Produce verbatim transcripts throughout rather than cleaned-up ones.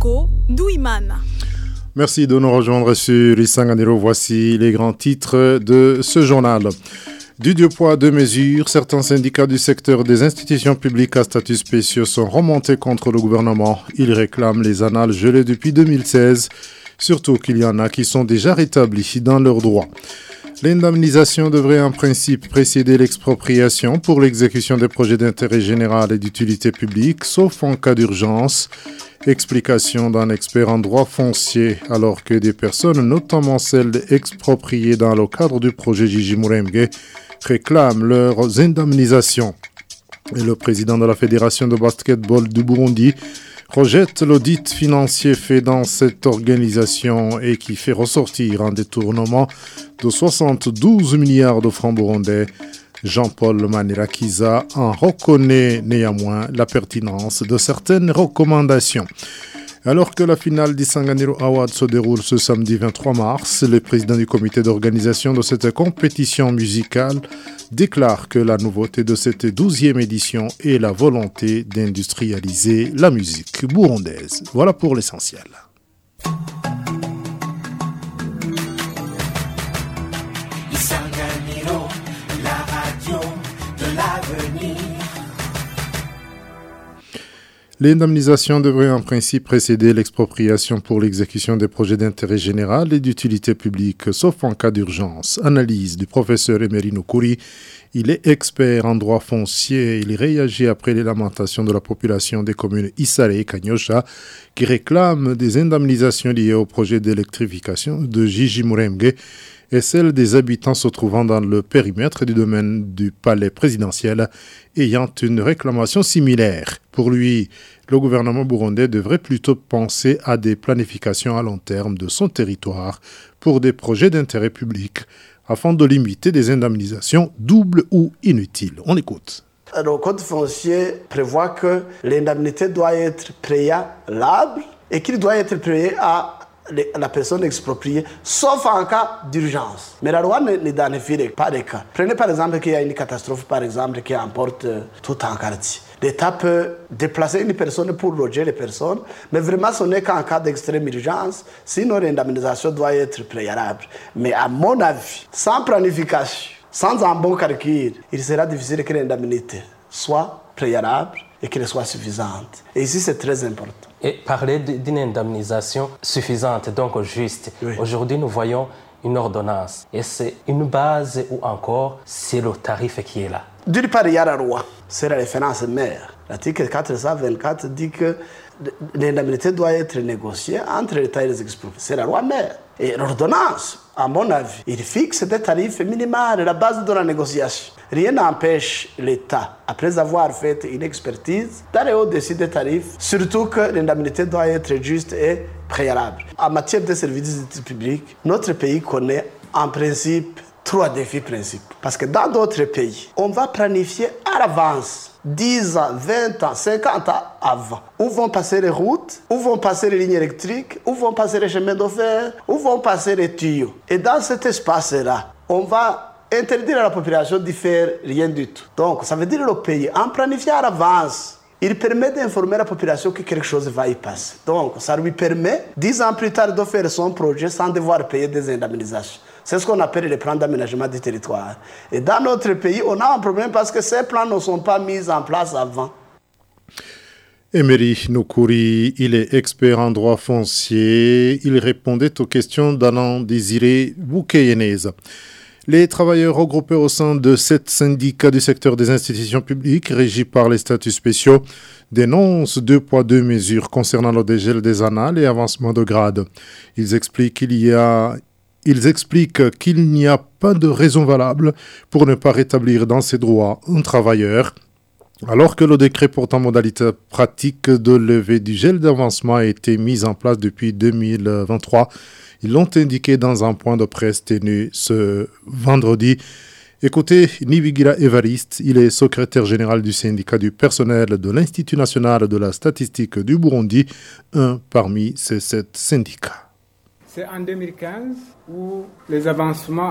Bosco Douimana. Merci de nous rejoindre sur Isanganiro. Voici les grands titres de ce journal. Du deux poids, deux mesures, certains syndicats du secteur des institutions publiques à statut spéciaux sont remontés contre le gouvernement. Ils réclament les annales gelées depuis deux mille seize, surtout qu'il y en a qui sont déjà rétablis dans leurs droits. L'indemnisation devrait en principe précéder l'expropriation pour l'exécution des projets d'intérêt général et d'utilité publique, sauf en cas d'urgence. Explication d'un expert en droit foncier, alors que des personnes, notamment celles expropriées dans le cadre du projet Gigi Muremge, réclament leurs indemnisations. Et le président de la Fédération de basketball du Burundi rejette l'audit financier fait dans cette organisation et qui fait ressortir un détournement de soixante-douze milliards de francs burundais. Jean-Paul Manirakiza en reconnaît néanmoins la pertinence de certaines recommandations. Alors que la finale d'Isanganiro Award se déroule ce samedi vingt-trois mars, le président du comité d'organisation de cette compétition musicale déclare que la nouveauté de cette douzième édition est la volonté d'industrialiser la musique burundaise. Voilà pour l'essentiel. Isanganiro, la radio de l'avenir. L'indemnisation devrait en principe précéder l'expropriation pour l'exécution des projets d'intérêt général et d'utilité publique, sauf en cas d'urgence. Analyse du professeur Emery Nukuri. Il est expert en droit foncier. Il réagit après les lamentations de la population des communes Isare et Kanyosha qui réclament des indemnisations liées au projet d'électrification de Gigi Muremge et celles des habitants se trouvant dans le périmètre du domaine du palais présidentiel ayant une réclamation similaire. Pour lui, le gouvernement burundais devrait plutôt penser à des planifications à long terme de son territoire pour des projets d'intérêt public afin de limiter des indemnisations doubles ou inutiles. On écoute. Le code foncier prévoit que l'indemnité doit être préalable et qu'il doit être payé à la personne expropriée, sauf en cas d'urgence. Mais la loi n'identifie pas les cas. Prenez par exemple qu'il y a une catastrophe, par exemple, qui emporte tout un quartier. L'État peut déplacer une personne pour loger les personnes, mais vraiment ce n'est qu'en cas d'extrême urgence, sinon l'indemnisation doit être préalable. Mais à mon avis, sans planification, sans un bon calcul, il sera difficile que l'indemnité soit préalable et qu'elle soit suffisante. Et ici, c'est très important. Et parler d'une indemnisation suffisante, donc juste. Oui. Aujourd'hui, nous voyons une ordonnance. Et c'est une base ou encore, c'est le tarif qui est là. D'une part, il y a la loi. C'est la référence mère. L'article quatre cent vingt-quatre dit que l'indemnité doit être négociée entre l'État et les expropriés. C'est la loi mère. Et l'ordonnance, à mon avis, il fixe des tarifs minimaux, la base de la négociation. Rien n'empêche l'État, après avoir fait une expertise, d'aller au-dessus des tarifs, surtout que l'indemnité doit être juste et préalable. En matière de services publics, notre pays connaît en principe trois défis principaux. Parce que dans d'autres pays, on va planifier à l'avance, dix ans, vingt ans, cinquante ans avant, où vont passer les routes, où vont passer les lignes électriques, où vont passer les chemins de fer, où vont passer les tuyaux. Et dans cet espace-là, on va interdire à la population de faire rien du tout. Donc, ça veut dire que le pays, en planifiant à l'avance, il permet d'informer la population que quelque chose va y passer. Donc, ça lui permet, dix ans plus tard, de faire son projet sans devoir payer des indemnisations. C'est ce qu'on appelle les plans d'aménagement du territoire. Et dans notre pays, on a un problème parce que ces plans ne sont pas mis en place avant. Emery Nukuri, il est expert en droit foncier. Il répondait aux questions d'Alain Désiré Boukeyenez. Les travailleurs regroupés au sein de sept syndicats du secteur des institutions publiques régis par les statuts spéciaux dénoncent deux poids deux mesures concernant le dégel des annales et avancement de grade. Ils expliquent qu'il y a Ils expliquent qu'il n'y a pas de raison valable pour ne pas rétablir dans ses droits un travailleur, alors que le décret portant modalité pratique de levée du gel d'avancement a été mis en place depuis deux mille vingt-trois. Ils l'ont indiqué dans un point de presse tenu ce vendredi. Écoutez Nibigira Evariste, il est secrétaire général du syndicat du personnel de l'Institut national de la statistique du Burundi, un parmi ces sept syndicats. C'est en deux mille quinze où les avancements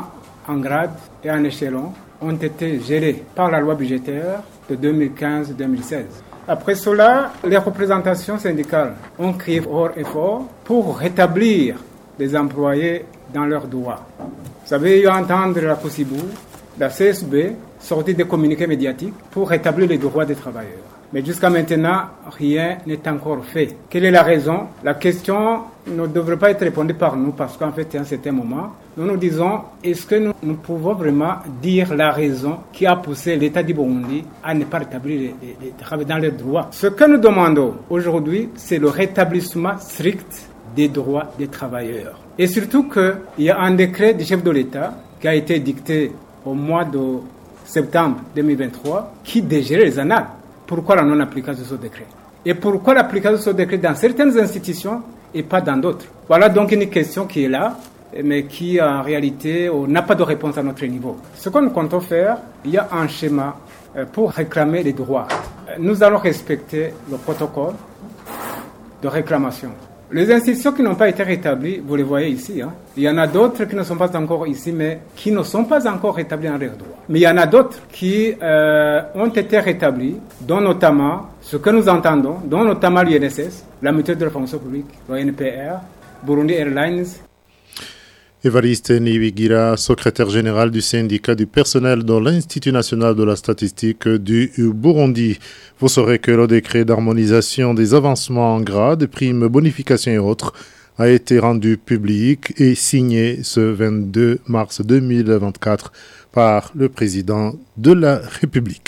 en grade et en échelon ont été gelés par la loi budgétaire de deux mille quinze deux mille seize. Après cela, les représentations syndicales ont crié fort et fort pour rétablir les employés dans leurs droits. Vous avez eu à entendre la COSIBU, la C S B, sortir des communiqués médiatiques pour rétablir les droits des travailleurs. Mais jusqu'à maintenant, rien n'est encore fait. Quelle est la raison? La question ne devrait pas être répondue par nous parce qu'en fait, à un certain moment, nous nous disons, est-ce que nous, nous pouvons vraiment dire la raison qui a poussé l'État du Burundi à ne pas rétablir les, les, les travailleurs dans les droits? Ce que nous demandons aujourd'hui, c'est le rétablissement strict des droits des travailleurs. Et surtout qu'il y a un décret du chef de l'État qui a été dicté au mois de septembre deux mille vingt-trois qui dégérait les annales. Pourquoi la non-application de ce décret? Et pourquoi l'application de ce décret dans certaines institutions et pas dans d'autres? Voilà donc une question qui est là, mais qui en réalité n'a pas de réponse à notre niveau. Ce que nous comptons faire, il y a un schéma pour réclamer les droits. Nous allons respecter le protocole de réclamation. Les institutions qui n'ont pas été rétablies, vous les voyez ici, hein. Il y en a d'autres qui ne sont pas encore ici, mais qui ne sont pas encore rétablies en leurs droits. Mais il y en a d'autres qui euh, ont été rétablies, dont notamment ce que nous entendons, dont notamment l'U N S S, la mutuelle de la fonction publique, l'O N P R, Burundi Airlines. Évariste Nibigira, secrétaire général du syndicat du personnel de l'Institut national de la statistique du Burundi. Vous saurez que le décret d'harmonisation des avancements en grade, primes, bonifications et autres a été rendu public et signé ce vingt-deux mars deux mille vingt-quatre par le président de la République.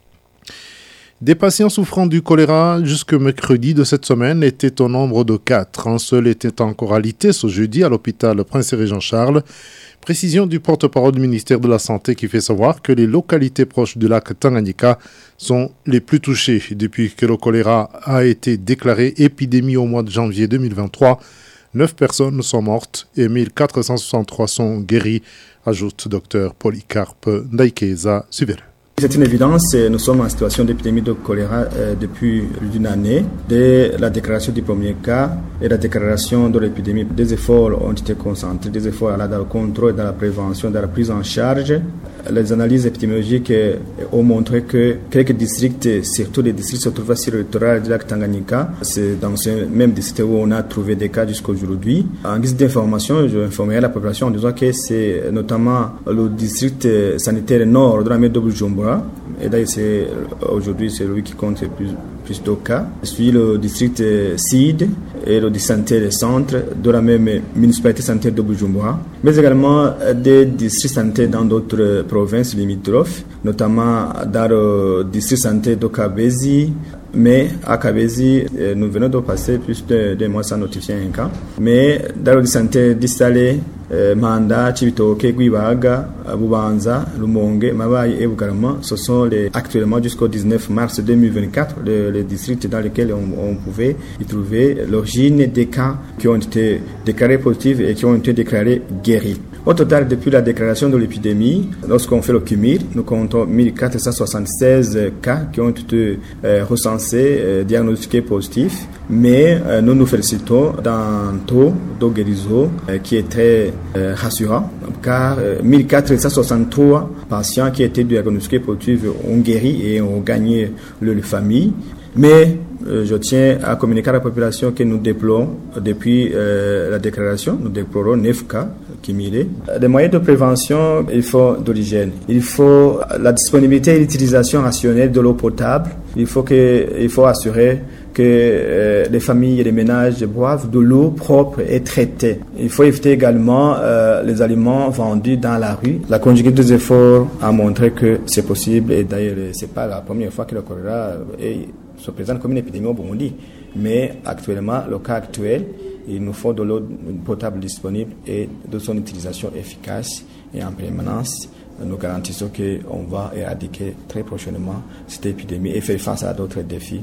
Des patients souffrant du choléra jusque mercredi de cette semaine étaient au nombre de quatre. Un seul était encore alité ce jeudi à l'hôpital Prince-Régent-Charles. Précision du porte-parole du ministère de la Santé qui fait savoir que les localités proches du lac Tanganyika sont les plus touchées depuis que le choléra a été déclaré épidémie au mois de janvier deux mille vingt-trois. Neuf personnes sont mortes et mille quatre cent soixante-trois sont guéries, ajoute Dr Polycarpe Ndaikeza. Suivez-le. C'est une évidence, nous sommes en situation d'épidémie de choléra euh, depuis une année. Dès la déclaration du premier cas et la déclaration de l'épidémie, des efforts ont été concentrés, des efforts dans le contrôle, dans la prévention, dans la prise en charge. Les analyses épidémiologiques ont montré que quelques districts, surtout les districts se trouvent sur le littoral du lac Tanganyika, c'est dans ce même district où on a trouvé des cas jusqu'à aujourd'hui. En guise d'information, je informerai la population en disant que c'est notamment le district sanitaire nord de la mer de Bujumbura. Et d'ailleurs, c'est, aujourd'hui, c'est lui qui compte le plus, plus de cas. Puis le district Sud et le district sanitaire centre de la même municipalité sanitaire de Bujumbura, mais également des districts sanitaires dans d'autres provinces limitrophes, notamment dans le district sanitaire de Kabezi. Mais à Kabezi, nous venons de passer plus de deux mois sans notifier un cas. Mais dans le district sanitaire d'Istale, Manda, Chibitoke, Gwibaga, Bubanza, Lumonge, Mabaye et Bugarama, ce sont les, actuellement jusqu'au dix-neuf mars deux mille vingt-quatre les, les districts dans lesquels on, on pouvait y trouver l'origine des cas qui ont été déclarés positifs et qui ont été déclarés guéris. Au total, depuis la déclaration de l'épidémie, lorsqu'on fait le cumul, nous comptons mille quatre cent soixante-seize cas qui ont été euh, recensés, euh, diagnostiqués positifs, mais euh, nous nous félicitons d'un taux de guérison euh, qui est très euh, rassurant, car euh, mille quatre cent soixante-trois patients qui étaient diagnostiqués positifs ont guéri et ont gagné leur famille. Mais euh, je tiens à communiquer à la population que nous déplorons depuis euh, la déclaration, nous déplorons neuf cas cumulés. Les moyens de prévention, il faut de l'hygiène, il faut la disponibilité et l'utilisation rationnelle de l'eau potable, il faut, que, il faut assurer que euh, les familles et les ménages boivent de l'eau propre et traitée. Il faut éviter également euh, les aliments vendus dans la rue. La conjugaison des efforts a montré que c'est possible et d'ailleurs c'est pas la première fois que le choléra est se présente comme une épidémie au Burundi. Mais actuellement, le cas actuel, il nous faut de l'eau potable disponible et de son utilisation efficace et en permanence. Nous garantissons qu'on va éradiquer très prochainement cette épidémie et faire face à d'autres défis.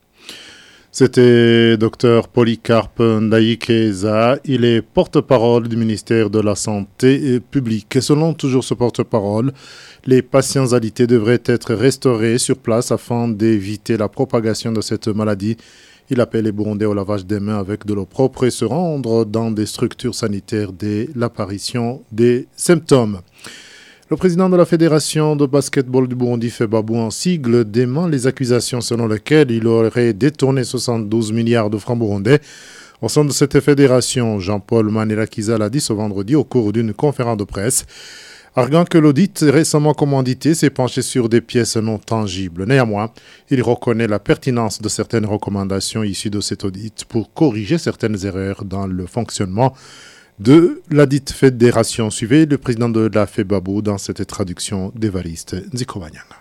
C'était Dr Polycarpe Ndaikeza. Il est porte-parole du ministère de la Santé publique. Et selon toujours ce porte-parole, les patients alités devraient être restaurés sur place afin d'éviter la propagation de cette maladie Il appelle les Burundais au lavage des mains avec de l'eau propre et se rendre dans des structures sanitaires dès l'apparition des symptômes. Le président de la Fédération de basketball du Burundi, Febabou, en sigle, dément les accusations selon lesquelles il aurait détourné soixante-douze milliards de francs burundais. Au sein de cette fédération, Jean-Paul Manirakiza l'a dit ce vendredi au cours d'une conférence de presse, arguant que l'audit récemment commandité s'est penché sur des pièces non tangibles. Néanmoins, il reconnaît la pertinence de certaines recommandations issues de cet audit pour corriger certaines erreurs dans le fonctionnement de la dite fédération. Suivez le président de la Febabou dans cette traduction d'Évariste Nzikobanyanga.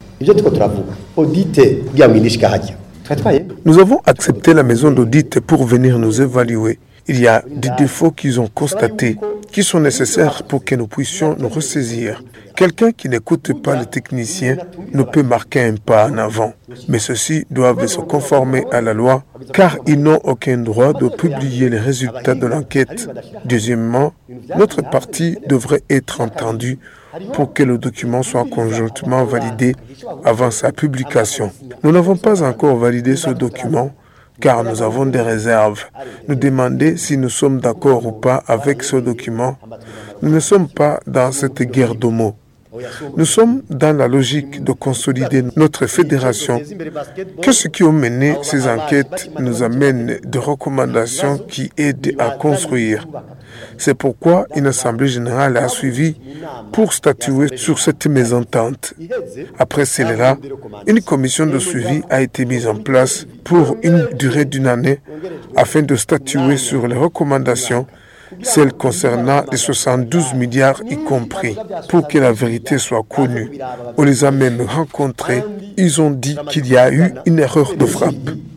Nous avons accepté la maison d'audit pour venir nous évaluer. Il y a des défauts qu'ils ont constatés, qui sont nécessaires pour que nous puissions nous ressaisir. Quelqu'un qui n'écoute pas le technicien ne peut marquer un pas en avant. Mais ceux-ci doivent se conformer à la loi, car ils n'ont aucun droit de publier les résultats de l'enquête. Deuxièmement, notre partie devrait être entendue pour que le document soit conjointement validé avant sa publication. Nous n'avons pas encore validé ce document, car nous avons des réserves. Nous demander si nous sommes d'accord ou pas avec ce document. Nous ne sommes pas dans cette guerre de mots. Nous sommes dans la logique de consolider notre fédération, que ceux qui ont mené ces enquêtes nous amènent des recommandations qui aident à construire. C'est pourquoi une assemblée générale a suivi pour statuer sur cette mésentente. Après cela, une commission de suivi a été mise en place pour une durée d'une année afin de statuer sur les recommandations, celles concernant les soixante-douze milliards y compris, pour que la vérité soit connue. On les a même rencontrés, ils ont dit qu'il y a eu une erreur de frappe.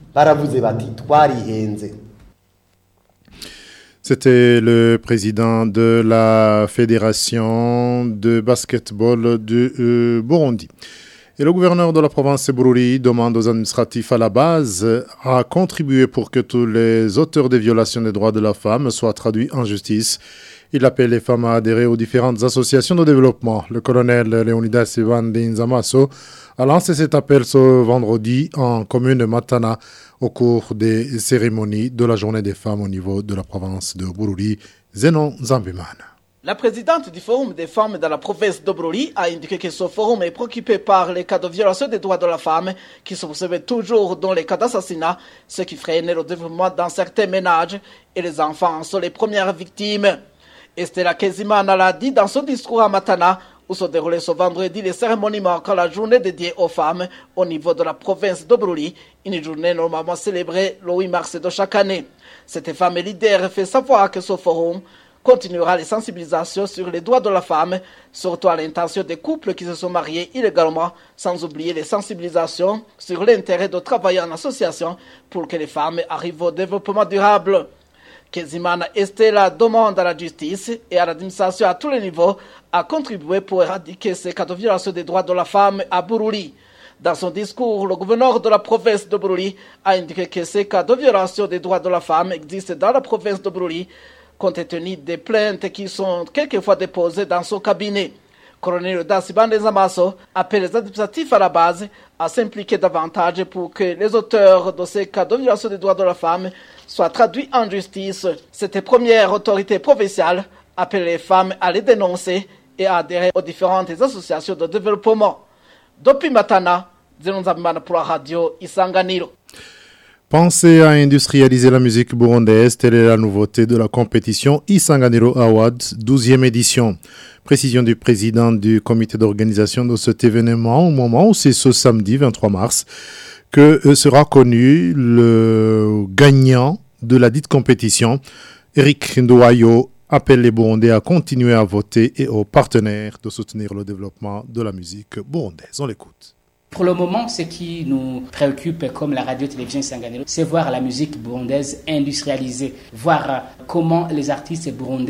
C'était le président de la Fédération de basketball du euh, Burundi. Et le gouverneur de la province de Bururi demande aux administratifs à la base à contribuer pour que tous les auteurs des violations des droits de la femme soient traduits en justice. Il appelle les femmes à adhérer aux différentes associations de développement. Le colonel Leonidas Ivan Dinzamaso a lancé cet appel ce vendredi en commune de Matana au cours des cérémonies de la journée des femmes au niveau de la province de Bururi. Zenon Zambimana. La présidente du Forum des femmes dans la province de Bururi a indiqué que ce forum est préoccupé par les cas de violation des droits de la femme qui se poursuivent toujours dans les cas d'assassinat, ce qui freine le développement dans certains ménages et les enfants sont les premières victimes. Estela Kezimana l'a dit dans son discours à Matana où se déroulait ce vendredi les cérémonies marquant la journée dédiée aux femmes au niveau de la province de Bururi, une journée normalement célébrée le huit mars de chaque année. Cette femme leader fait savoir que ce forum continuera les sensibilisations sur les droits de la femme, surtout à l'intention des couples qui se sont mariés illégalement, sans oublier les sensibilisations sur l'intérêt de travailler en association pour que les femmes arrivent au développement durable. Kezimana Estela demande à la justice et à l'administration à tous les niveaux à contribuer pour éradiquer ces cas de violation des droits de la femme à Bururi. Dans son discours, le gouverneur de la province de Bururi a indiqué que ces cas de violation des droits de la femme existent dans la province de Bururi, compte tenu des plaintes qui sont quelquefois déposées dans son cabinet. Colonel Dasibande Zamaso appelle les administratifs à la base à s'impliquer davantage pour que les auteurs de ces cas de violation des droits de la femme soient traduits en justice. Cette première autorité provinciale appelle les femmes à les dénoncer et à adhérer aux différentes associations de développement. Depuis Matana, Zenon Zambimana pour la radio Isanganiro. Pensez à industrialiser la musique burundaise, telle est la nouveauté de la compétition Isanganiro Awards douzième édition. Précision du président du comité d'organisation de cet événement au moment où c'est ce samedi vingt-trois mars que sera connu le gagnant de la dite compétition. Eric Ndouayo appelle les Burundais à continuer à voter et aux partenaires de soutenir le développement de la musique burundaise. On l'écoute. Pour le moment, ce qui nous préoccupe comme la radio-télévision Isanganiro, c'est voir la musique burundaise industrialisée, voir comment les artistes burundais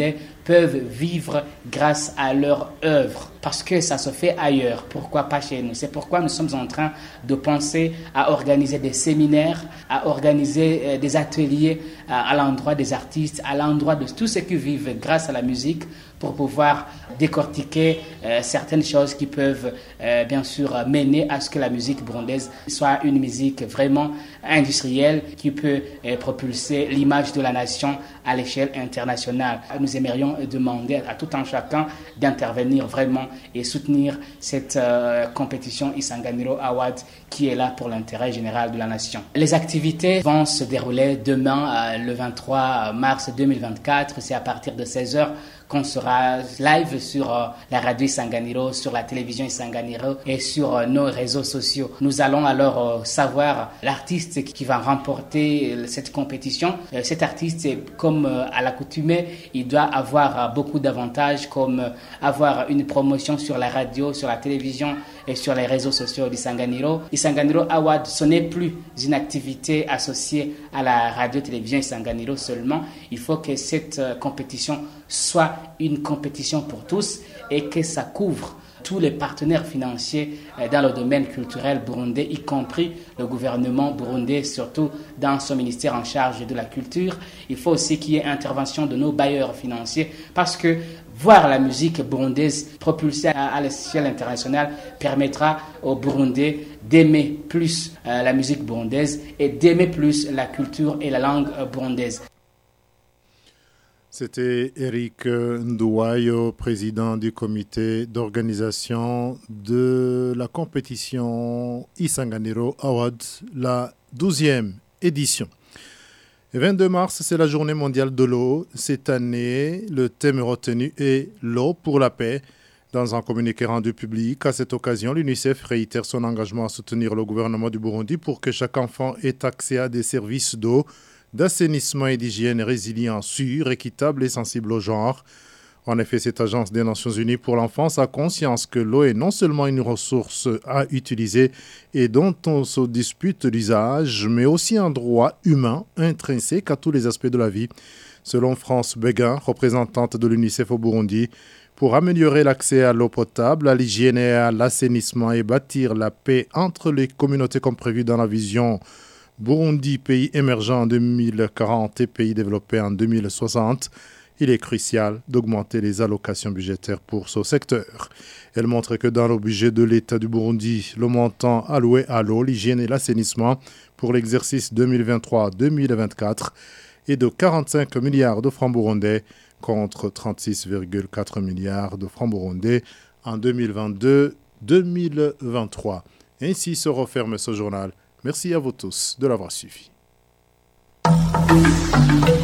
peuvent vivre grâce à leur œuvre, parce que ça se fait ailleurs. Pourquoi pas chez nous? C'est pourquoi nous sommes en train de penser à organiser des séminaires, à organiser euh, des ateliers euh, à l'endroit des artistes, à l'endroit de tous ceux qui vivent grâce à la musique, pour pouvoir décortiquer euh, certaines choses qui peuvent euh, bien sûr mener à ce que la musique burundaise soit une musique vraiment industrielle qui peut euh, propulser l'image de la nation à l'échelle internationale. Nous aimerions demander à tout un chacun d'intervenir vraiment et soutenir cette euh, compétition Isanganiro Award qui est là pour l'intérêt général de la nation. Les activités vont se dérouler demain, euh, le vingt-trois mars deux mille vingt-quatre. C'est à partir de seize heures qu'on sera live sur euh, la radio Isanganiro, sur la télévision Isanganiro et sur euh, nos réseaux sociaux. Nous allons alors euh, savoir l'artiste qui va remporter euh, cette compétition. Euh, cet artiste, comme euh, à l'accoutumée, il doit avoir euh, beaucoup d'avantages, comme euh, avoir une promotion sur la radio, sur la télévision et sur les réseaux sociaux d'Isanganiro. Isanganiro Award, ce n'est plus une activité associée à la radio-télévision Isanganiro seulement. Il faut que cette euh, compétition soit une compétition pour tous et que ça couvre tous les partenaires financiers dans le domaine culturel burundais, y compris le gouvernement burundais, surtout dans son ministère en charge de la culture. Il faut aussi qu'il y ait intervention de nos bailleurs financiers, parce que voir la musique burundaise propulsée à l'échelle internationale permettra aux Burundais d'aimer plus la musique burundaise et d'aimer plus la culture et la langue burundaise. C'était Eric Ndouayo, président du comité d'organisation de la compétition Isanganiro Award, la douzième édition. Le vingt-deux mars, c'est la journée mondiale de l'eau. Cette année, le thème retenu est « L'eau pour la paix ». Dans un communiqué rendu public, à cette occasion, l'UNICEF réitère son engagement à soutenir le gouvernement du Burundi pour que chaque enfant ait accès à des services d'eau, d'assainissement et d'hygiène résilients, sûrs, équitables et sensibles au genre. En effet, cette agence des Nations Unies pour l'enfance a conscience que l'eau est non seulement une ressource à utiliser et dont on se dispute l'usage, mais aussi un droit humain intrinsèque à tous les aspects de la vie. Selon France Béguin, représentante de l'UNICEF au Burundi, pour améliorer l'accès à l'eau potable, à l'hygiène et à l'assainissement et bâtir la paix entre les communautés comme prévu dans la vision Burundi, pays émergent en deux mille quarante et pays développé en deux mille soixante, il est crucial d'augmenter les allocations budgétaires pour ce secteur. Elle montre que dans le budget de l'État du Burundi, le montant alloué à l'eau, l'hygiène et l'assainissement pour l'exercice deux mille vingt-trois deux mille vingt-quatre est de quarante-cinq milliards de francs burundais contre trente-six virgule quatre milliards de francs burundais en deux mille vingt-deux deux mille vingt-trois. Ainsi se referme ce journal. Merci à vous tous de l'avoir suivi.